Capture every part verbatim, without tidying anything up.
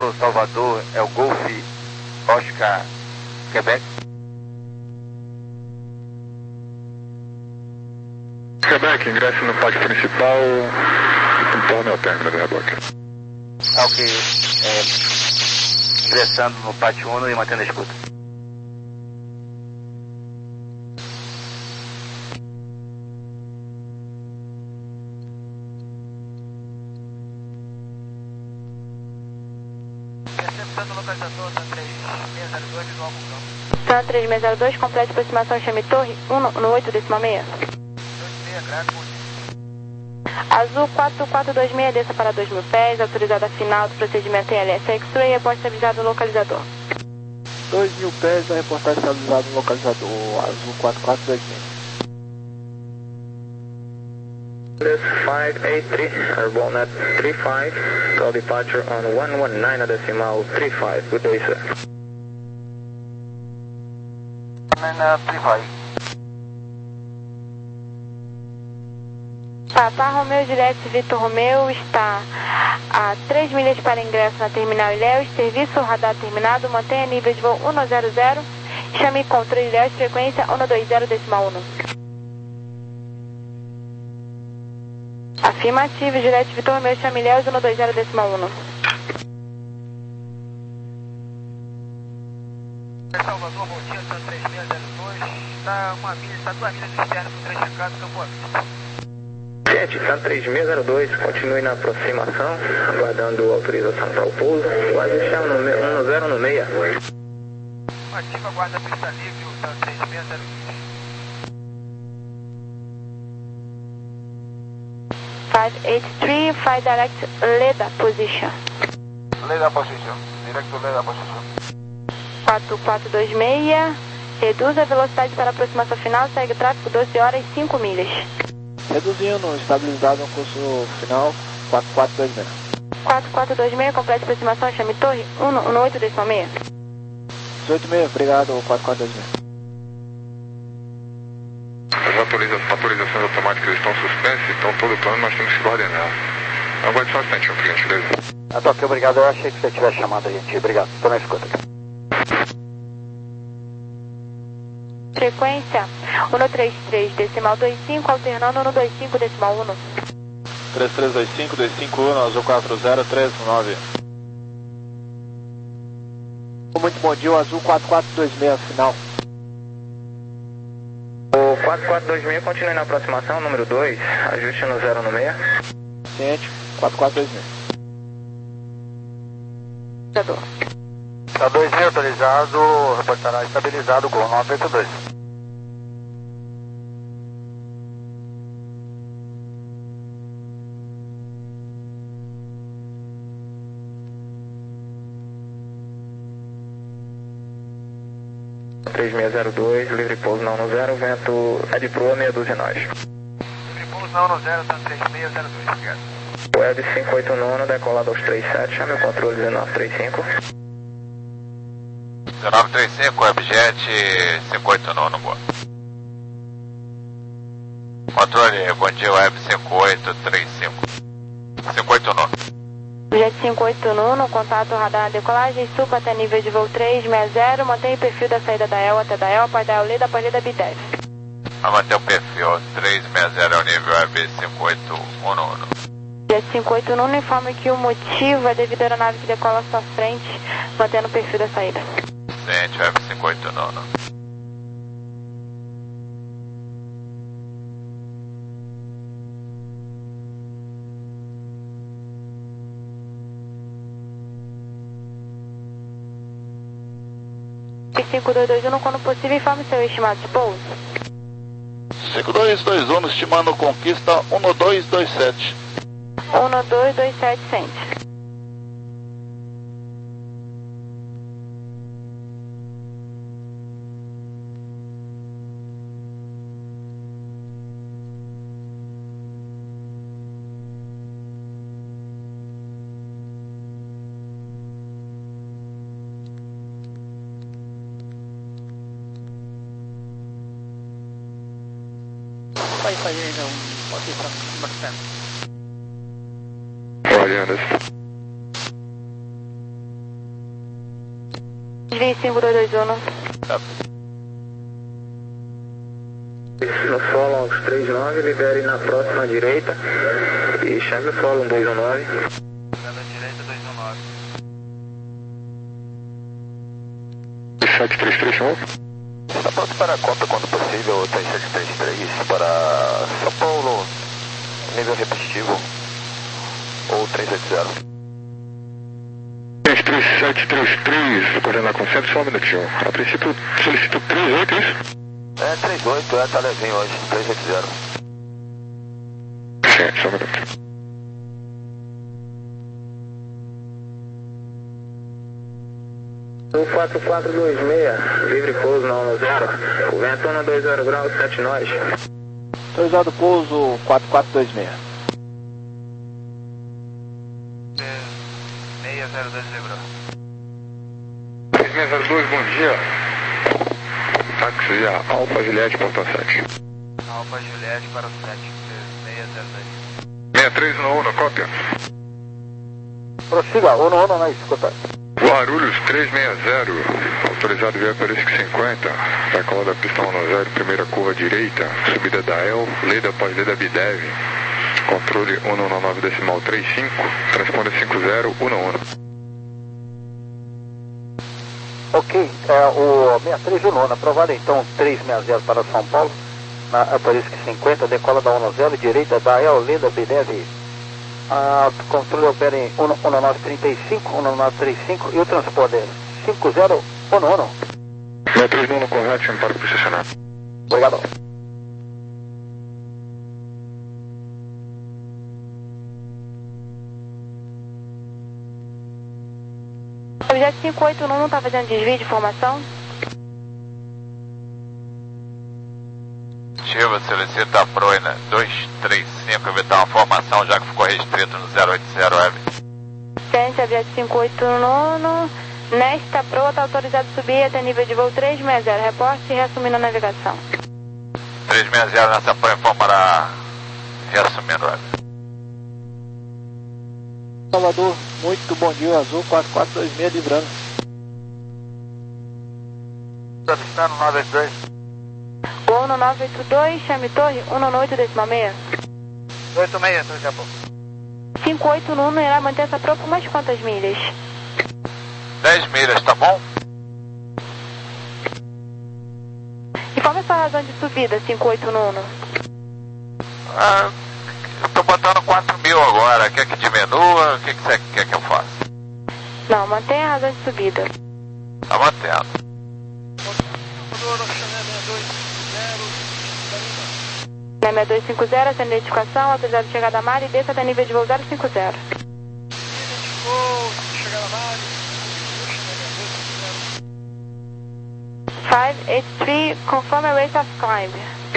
Salvador é o Golf Oscar Quebec. Quebec, ingresso no pátio principal e contorne ao término da reboque. Ah, ok. É, ingressando no pátio um e mantendo a escuta. São três seis zero dois, complete aproximação, chame torre um no oito decimal seis. Azul quatro quatro dois seis, desça para dois mil pés, autorizada final do procedimento em L S X-Ray, reporte estabilizado no localizador. dois mil pés, vai reportar estabilizado no localizador, Azul quatro quatro dois seis. five eight three, airborne at three five, call departure on one one nine decimal three five, good day sir. three five. Papa Romeo Juliette Vitor Romeo está a três milhas para ingresso na terminal Ilhéus, serviço radar terminado, mantenha nível de voo um zero zero, chame controle Ilhéus, frequência um dois zero decimal um. Afirmativo, Juliette Vitor Romeo, chame Ilhéus um dois zero decimal um. Salvador, bom dia, São três seis zero dois, está uma milha, está duas milhas externas com três checados, Campo Vista. Gente, São três seis zero dois, continue na aproximação, aguardando autorização para o pouso, quase chão no um zero no meia. Ativa a guarda pista livre, São três seis zero dois. five eight three, fly direct Leda position. Leda position, directo Leda position. quatro quatro dois seis, reduz a velocidade para a aproximação final, segue o tráfego doze horas e cinco milhas. Reduzindo, estabilizado no curso final, quatro quatro dois seis. quatro quatro dois seis, complete aproximação, chame torre um no oito decimal seis. dezoito seis, obrigado, quatro quatro dois seis. As autoriza autorizações automáticas estão suspensas, então todo plano nós temos que coordenar. Aguarde só um instante, por gentileza. Ah, tá, ok, obrigado. Eu achei que você tivesse chamado a gente. Obrigado, estou na escuta. Frequência um três três decimal vinte e cinco, alternando um vinte e cinco decimal um. três três dois cinco, dois cinco um, Azul quatro zero três nove. Muito bom dia, o Azul quatro quatro dois seis, final. O quatro quatro dois seis, continue na aproximação, número dois, ajuste no zero no meia. Ciente, quatro quatro dois seis. Tá dois mil autorizado, reportará estabilizado com nove oito dois. três seis zero dois, livre pouso não no zero, vento é de proa meia dúzia nós. Livre pouso não no zero, tá três seis zero dois, obrigado. Web cinco oito nove, decolado aos trinta e sete, chame o controle dezenove trinta e cinco. dezenove trinta e cinco, Webjet cinco oito nove, boa. Controle, bom dia, Web cinco oito três cinco. cinco oito nove. Jet cinco oito nove, contato radar na decolagem, suba até nível de voo três seis zero, mantenha o perfil da saída da E L até da E L, após da Leda, após Leda B dez. Vai manter o perfil três seis zero, é o nível Web cinco oito nove. Jet cinco oito nove informa que o motivo é devido à aeronave que decola à sua frente, mantendo o perfil da saída. Ciente, Web cinco oito nove. cinco dois dois um, quando possível, informe seu estimado de pouso. cinco dois dois um, estimando conquista um dois dois sete. um dois dois sete, sente. Pode fazer então, pode ir para bastante. Olhando. Desvie cinco dois dois um. No solo aos três nove, libere na próxima direita e chame o solo um dois um nove. Pela direita dois um nove. sete três três, chamou? Está pronto para a conta quando possível, três sete três três para São Paulo, nível repetitivo, ou três oito zero. três três sete três três, vou coordenar com centro, só um minutinho. A princípio solicito três oito, é isso? É, três oito, é, tá levinho hoje, três oito zero. Sim, só um minuto. O quatro quatro dois seis, livre pouso na um zero, o vento um dois zero graus, sete nós. Autorizado pouso quatro quatro dois seis. seis zero dois lembrou. seis seis zero dois, bom dia. Táxi a Alfa Juliette, portão sete. Alfa Juliette para o sete seis zero dois. seis três um um, cópia. Prossiga, um um na escuta. Guarulhos três seis zero, autorizado via Perisco cinquenta, decola da pista um zero, primeira curva direita, subida da E L, leda após leda Bidev, controle um um nove decimal trinta e cinco, transponder cinco zero um um. Ok, é o seis três um um, aprovado então três seis zero para São Paulo, na Perisco cinquenta, decola da um zero, direita da E L, leda Bidev. Ah, controle opera em um nove trinta e cinco, um nove trinta e cinco e o transponder cinco zero um um. seis três um um correto, chame para o posicionar. Obrigado. Objeto cinco oito um não está fazendo desvio de informação? Ativa, solicita a Proina dois três cinco, evitar uma formação já que ficou restrito no zero oito zero Web. Ciência, objeto cinco oito um, nesta proa está autorizado a subir até nível de voo três seis zero, reporte e reassumindo a navegação. três seis zero nessa proa informará reassumindo Web. Salvador, muito bom dia, Azul quatro quatro dois seis, livrando. Solicitando nove oito dois. Gol no nove oito dois, chame torre um nove oito decimal seis. oito seis, daqui a pouco. cinco oito um irá manter essa proa por mais quantas milhas? dez milhas, tá bom? E qual é a sua razão de subida, cinco oito um? Ah, eu tô botando quatro mil agora. Quer que diminua? O que, que você quer que eu faça? Não, mantenha a razão de subida. Tá mantendo. seis dois cinco zero, essa identificação, autorizado de chegada a mar e desça até nível de voo zero cinco zero. five eight three, confirm a rate of climb.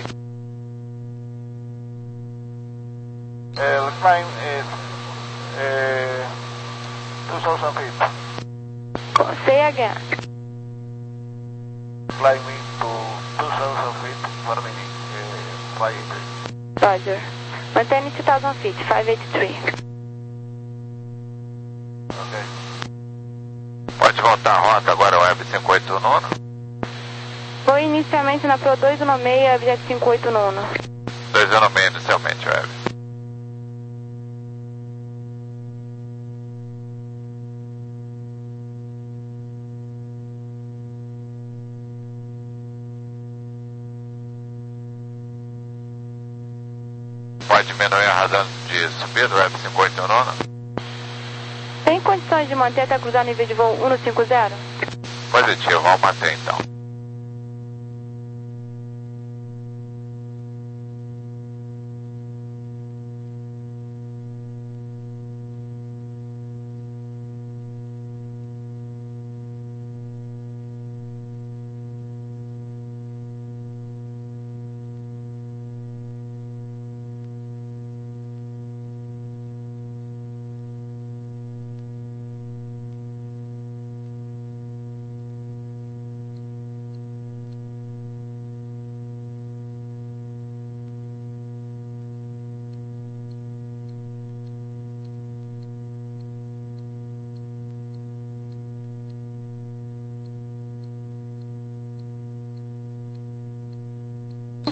Uh, climb is uh, two thousand feet. Say again. Fly me to two thousand feet per minute. Uh, fly it. Roger. Maintain two thousand feet, five eight three. Ok. Pode voltar a rota agora, Web cinco oito um. Vou inicialmente na Pro dois um seis, objeto cinco oito um. dois um seis inicialmente, Web. Pode diminuir a razão de subida, Web cinco oito um? Tem condições de manter até cruzar nível de voo um cinco zero? Positivo, vamos manter então.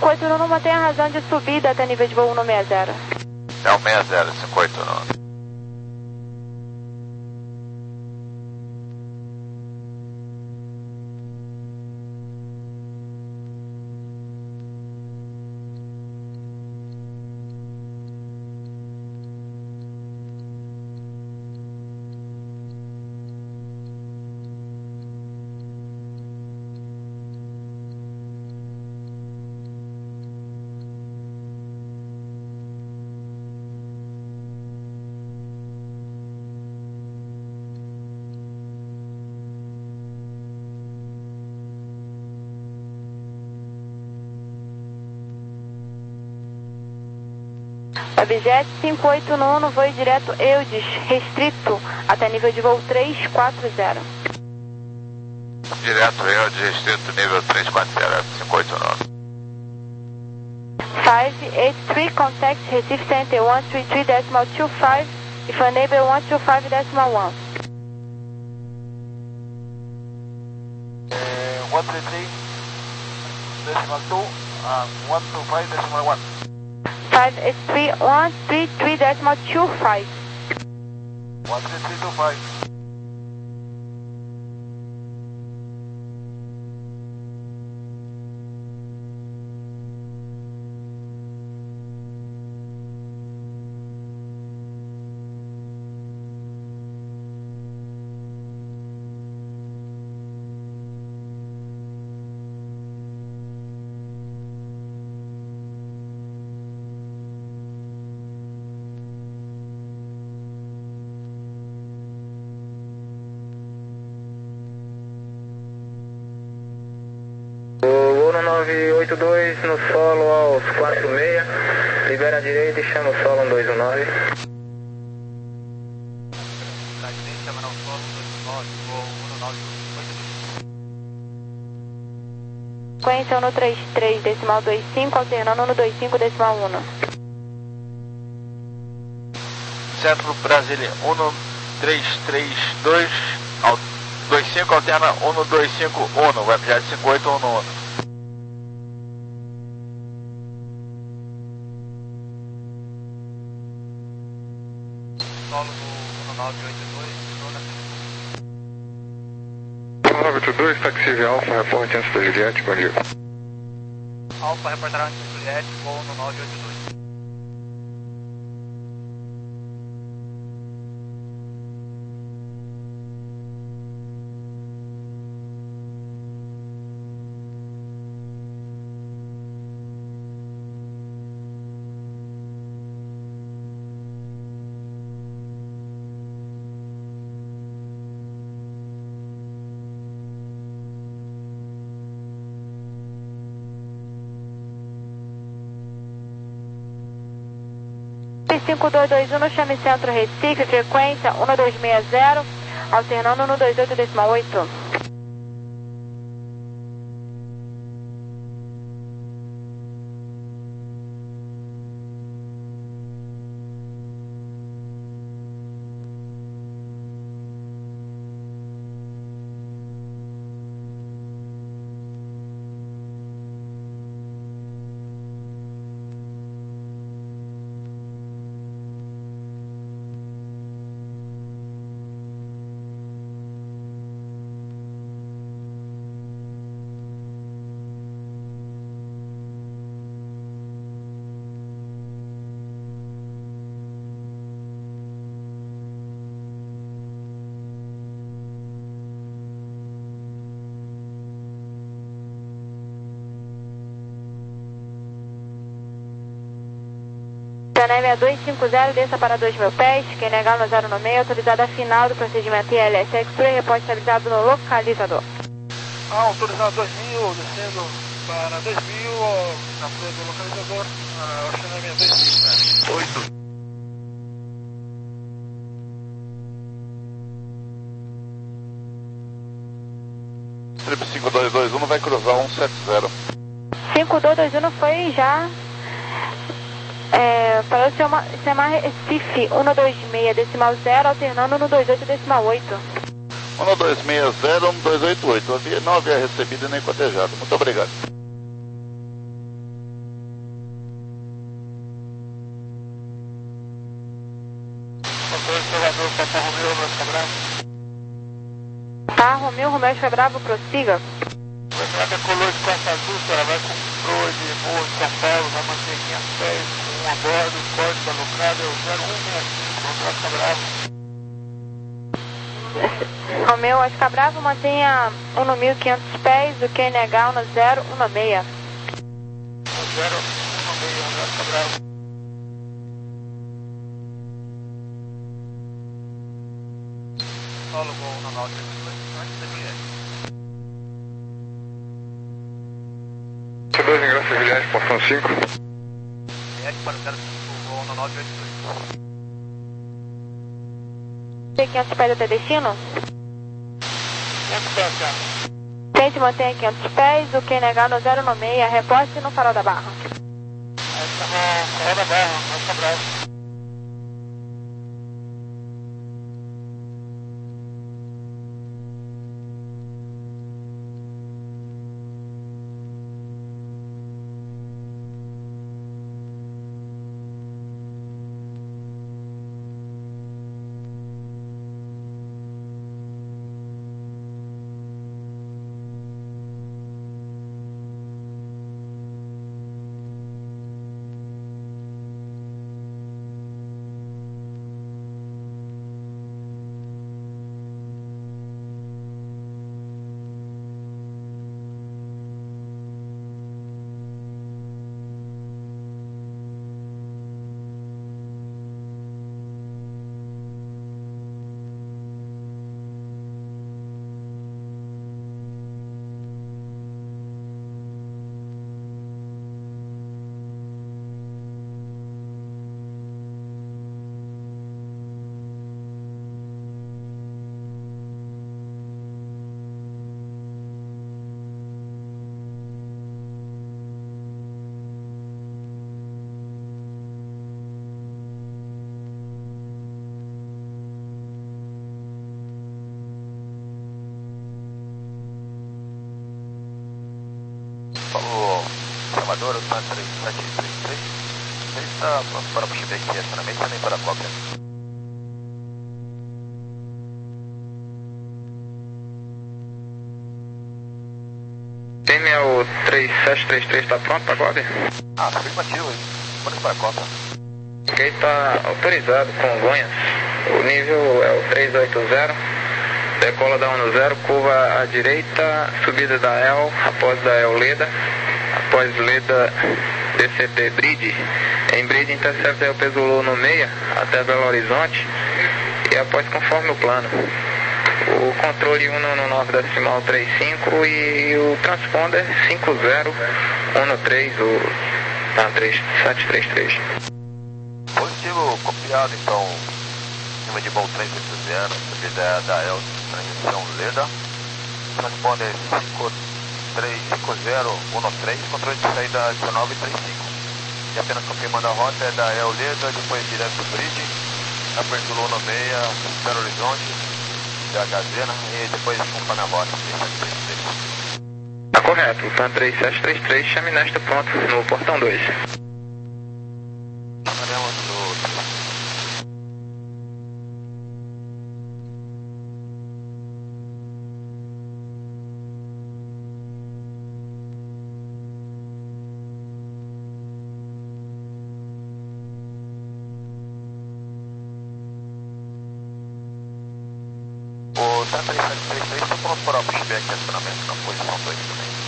cinco oito nono, mantém a razão de subida até nível de voo um seis zero. É o seis zero, cinco oito nono. Webjet cinco oito nono, voo direto Eudes, restrito, até nível de voo três quatro zero. Direto Eudes, restrito, nível três quatro zero, cinco oito nono. cinco oito três, contact Recife Center um três três decimal vinte e cinco, if unable um dois cinco decimal um. um três três decimal dois, um dois cinco decimal um. five eight three one three three decimal two five. um três três dois cinco. nove oito dois no solo aos quatro seis, libera a direita e chama o solo um dois um nove. Sequência um três três decimal vinte e cinco, alternando um vinte e cinco decimal um. Centro Brasília um três três dois, vinte e cinco, alterna um dois cinco um, Webjet cinco oito um um. Solo do um nove oito dois, um nove oito dois, taxi Alfa, reporte antes da Juliette, bom dia. Alfa reportará antes da Juliette, voo um nove oito dois. cinco dois dois um no chame centro Recife, frequência um dois seis zero, alternando um dois oito decimal oito. Janela dois cinco zero, desça para dois mil pés, quem negar no zero no meio, autorizado a final do procedimento I L S X-Ray, reporte estabilizado no localizador. Ah, autorizado dois mil, descendo para dois mil, na frente do localizador, ah, Oceanemia dois mil, oito. Trip cinco dois dois um vai cruzar um sete zero. cinco dois dois um foi já é, para o Semar Recife um dois seis decimal zero, alternando no dois oito decimal oito. um dois seis zero, um dois oito oito. Não havia, não havia recebido nem cotejado. Muito obrigado. Tchau, Neve dois cinco zero, desça para dois mil pés, quem negar no zero no meio, autorizado a final do procedimento I L S X-Ray, reporte estabilizado no localizador. Um dois seis zero, um dois oito oito. Janela dois cinco zero, desça para dois mil pés, quem negar no zero no meio, autorizado a final do procedimento I L S X-Ray, reporte estabilizado no localizador. Tá, Romeu, Romeu Oscar Bravo, prossiga. Vai pegar decolou de Costa Azul, senhora, vai com proa de Morro de São Paulo, vai manter quinhentos pés, um a bordo, código alocado é o zero um seis cinco, Romeu Oscar Bravo. Romeu Oscar Bravo, mantenha um no mil e quinhentos pés, o Q N H um no zero um seis. zero um seis, Romeu Oscar Bravo. Solo Gol um nove antes da viagem. C dois, ingresso a Vilhais, portão cinco. Viagem para o zero cinco, Gol um nove oito dois. quinhentos pés até destino? quinhentos pés, cara. Tente manter quinhentos pés, o Q N H no zero um seis, reposte no Farol da Barra. Aí está no Farol da Barra, Oscar Bravo. Falou, Salvador, o T A três sete três três. Ele está pronto para puxar aqui estacionamento também para a cópia. Tem é o três sete três três, está pronto para a cópia? Ah, afirmativo, hein? Vamos para a cópia. Ok, está autorizado Congonhas. O nível é o trezentos e oitenta. Decola da um zero, curva à direita, subida da E L, após da E L Leda, após Leda D C T Bridge, em Bridge intercepta é o peso low no meia, até Belo Horizonte, e após conforme o plano. O controle cento e nove decimal trinta e cinco e o transponder cinco zero um três, o tá, três sete três três. Positivo copiado então. Cima de voo três oito zero, subida da E L, transmissão Leda, transponder cinco três cinco zero um três, controle de saída dezenove trinta e cinco. E apenas confirmando a rota é da E L Leda, depois direto do Bridge, Upper Zulu no meia, Belo Horizonte, da Gazena e depois conforme a rota três sete três três. Tá correto, o P A N três sete três três, chame nesta pronto no portão dois. Chamaremos do O T A três sete três três está pronto para o pushback de acionamento na posição dois também.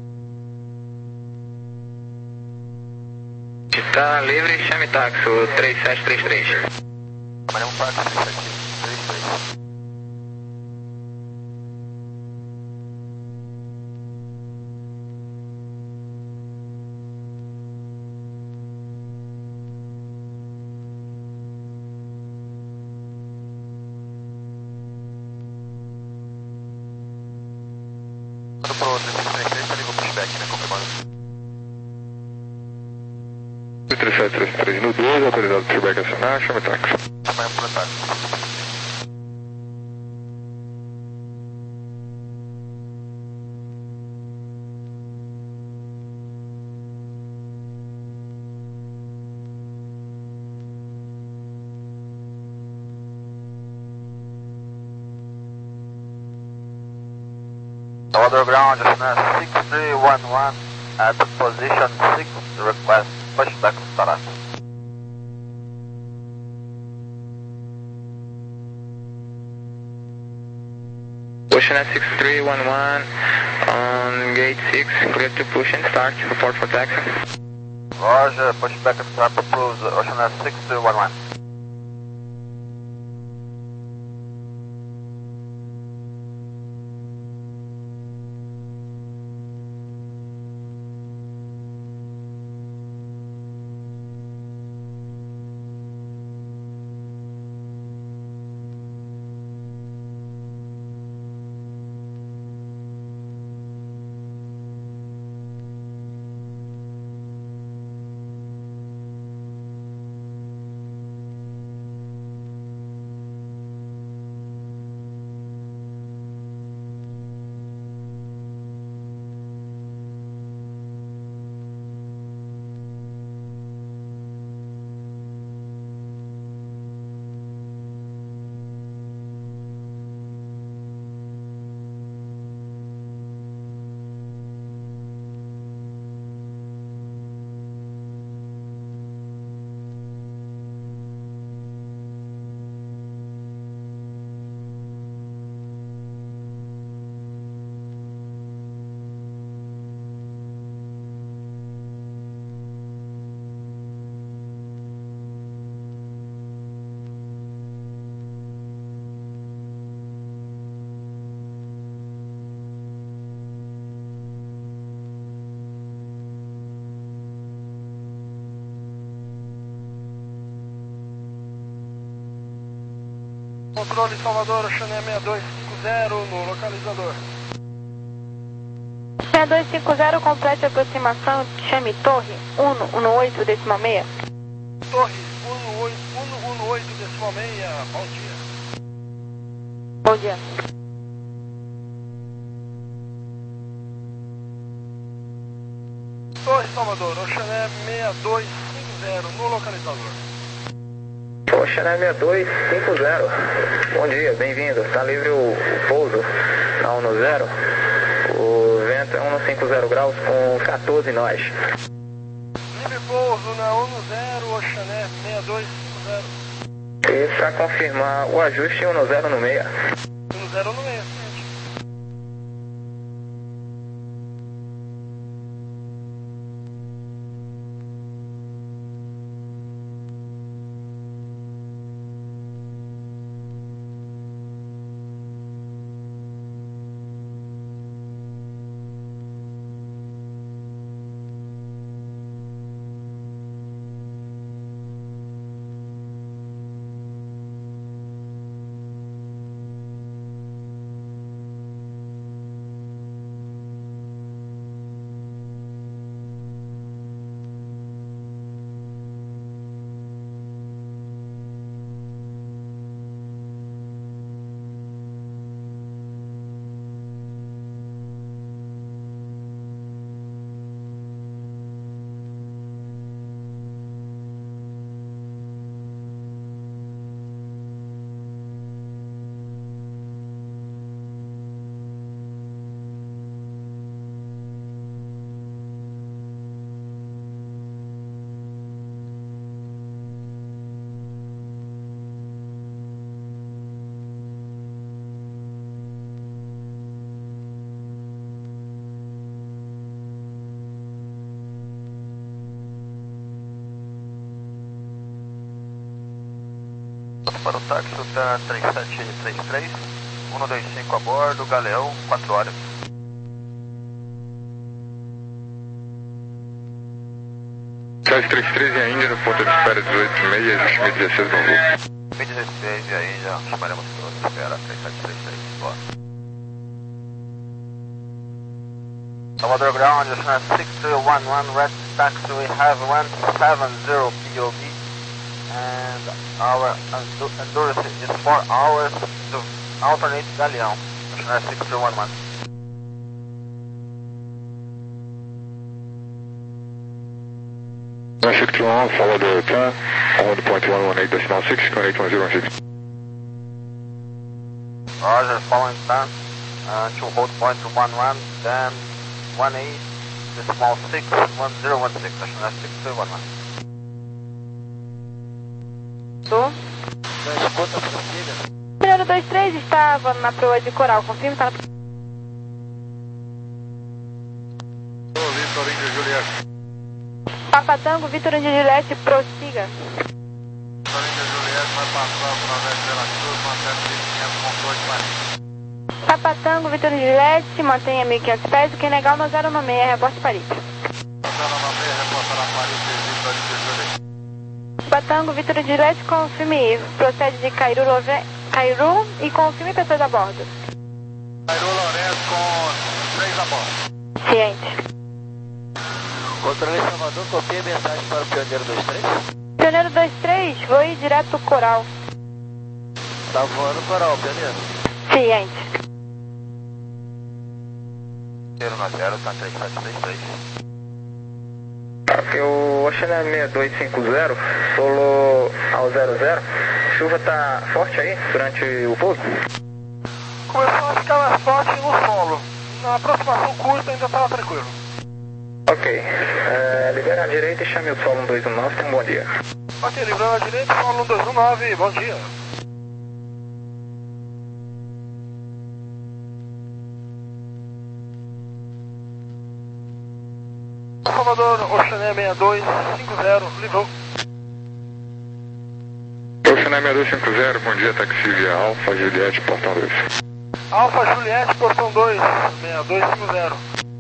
Está livre, chame táxi, o três sete três três. Chamaremos táxi três sete três três. Quando pro três sete três três, tá ligado o pushback, né? Confirmando. três sete três três no dois, autorizado pushback acionar, chame táxi. Chamaremos pro táxi. Salvador Ground, Oceaneer six three one one at position six, request pushback status. Oceaneer six three one one on gate six, clear to push and start, report for taxi. Roger, pushback start approved, Oceaneer six three one one. Controle Salvador, Oceaneer seis dois cinco zero no localizador. seis dois cinco zero, complete a aproximação, chame Torre um um oito decimal seis. Torre um um oito decimal seis, bom dia. Bom dia. Torre Salvador, Oceaneer seis dois cinco zero no localizador. Oceaneer seis dois cinco zero, bom dia, bem-vindo. Está livre o, o pouso na um zero. O vento é cento e cinquenta graus com quatorze nós. Livre pouso na um zero, Oceaneer seis dois cinco zero. E para confirmar o ajuste um zero no meio. um zero no meio. Para o táxi, o T A três sete três três, um dois cinco a bordo, Galeão, quatro horas. sete três três em Índia, no ponto de espera dezoito e meia, existe M dezesseis no voo. M dezesseis e a Índia, chamaremos todos, espera três sete três três, bora. Salvador Ground, Oceaneer six three one one, red taxi, we have one seven zero P O B. And our endurance is four hours to alternate Galeão, Oceaneer six three one one. six three one, follow the plan, on point one one eight decimal six, connect one zero one six. Roger, following plan, uh, to hold point one one, then one eight, decimal six, one zero one six, Ocean six three one one. Tô. Número dois três estava na proa de coral, confirma, tá na... Vitor Índio Juliette. Papa Tango, Vitor Índio Juliette, prossiga. Vitor Índio Juliette vai passar através pela cruz, mantendo mil e quinhentos controle de Paris. Papa Tango, Vitor Índio Juliette, mantenha mil e quinhentos pés, quem negar o nove zero nove seis, reporte Paris. nove zero nove seis, reportará Paris, Vitor Índio Juliette. Papa Tango, Vitor Índio Juliette, confirme, procede de Cairu, Love... Cairu e confirme pessoas a bordo. Cairu Lourenço com três a bordo. Ciente. Controle Salvador, copia a mensagem para o Pioneiro dois três. Pioneiro dois três, voe direto coral. Tá voando coral, Pioneiro. Ciente. zero nove zero, tá três sete três três. Aqui o Ocean seis dois cinco zero, solo ao zero zero. Chuva tá forte aí durante o pouso? Começou a ficar mais forte no solo. Na aproximação curta ainda estava tranquilo. Ok. É, libera a direita e chame o solo um dois um nove, tem um bom dia. Ok, livrando a direita, solo um dois um nove, bom dia. Salvador, Ocean seis dois cinco zero, livrou. Ocean seis dois cinco zero, bom dia, taxi via Alfa, Juliette, portão dois. Alfa Juliette, portão dois, seis dois cinco zero.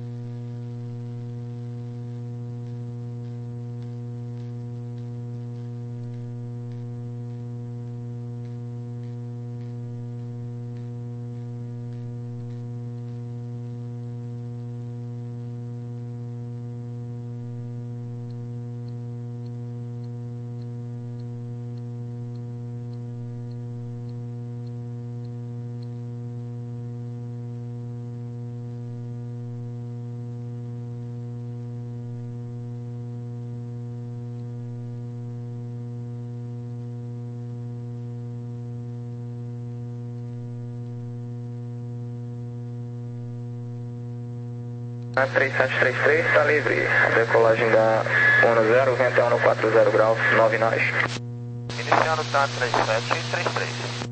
A três sete três três está livre. A decolagem da um zero, vento é um quatro zero graus, nove nós. Iniciando tá três sete três três.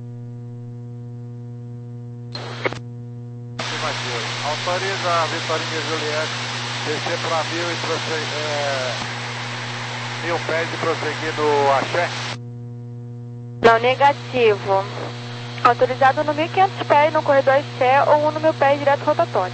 Autoriza a Vitorinha Juliette descer para mil e prosseguir, é, mil pés e prosseguir no Axé. Não, negativo. Autorizado no mil e quinhentos pés no corredor Axé ou um no mil pés direto rotatório.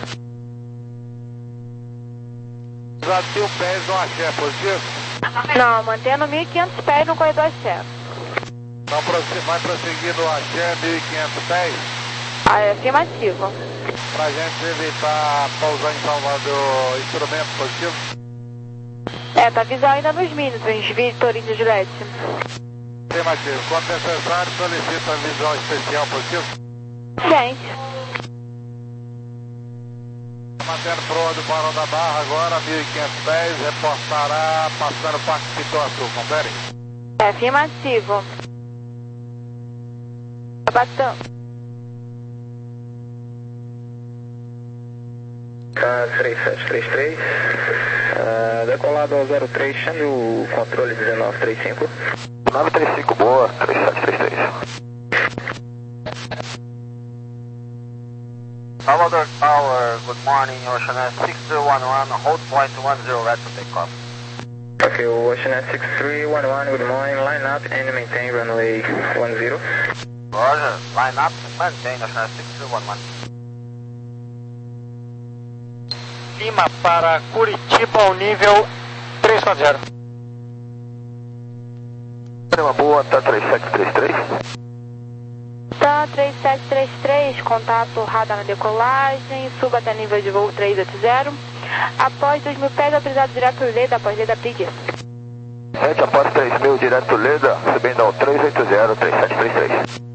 Já mil pés no Axé, positivo? Não, mantenha no mil e quinhentos pés no corredor Axé. Então vai prosseguir no Axé, mil e quinhentos pés? Ah, é afirmativo. Pra gente evitar pousar em Salvador, instrumento positivo? É, tá visual ainda nos mínimos, Vitor Índio Juliette. Afirmativo. Quando necessário, solicita visual especial positivo? Gente. Mantendo proa do Barão da Barra agora, mil e quinhentos pés, reportará passando o Parque Pituaçu, confere? É afirmativo. Batão. Tá três sete três três. Uh, decolado ao zero três, chame o controle dezenove trinta e cinco. nove três cinco, boa, três sete três três. Salvador Tower, good morning, Ocean six three one one, hold point one zero, red to take off. Ok, o Ocean six three one one, good morning, line up and maintain runway one zero. Roger, line up, maintain Ocean six three one one. Lima para Curitiba ao nível três quatro zero. Uma boa, tá três sete três três. Tá três sete três três, contato radar na decolagem, suba até nível de voo três oito zero. Após dois mil pés, autorizado direto Leda, após Leda Bridge. Gente, após três mil, direto Leda, subindo ao três oito zero, três sete três três.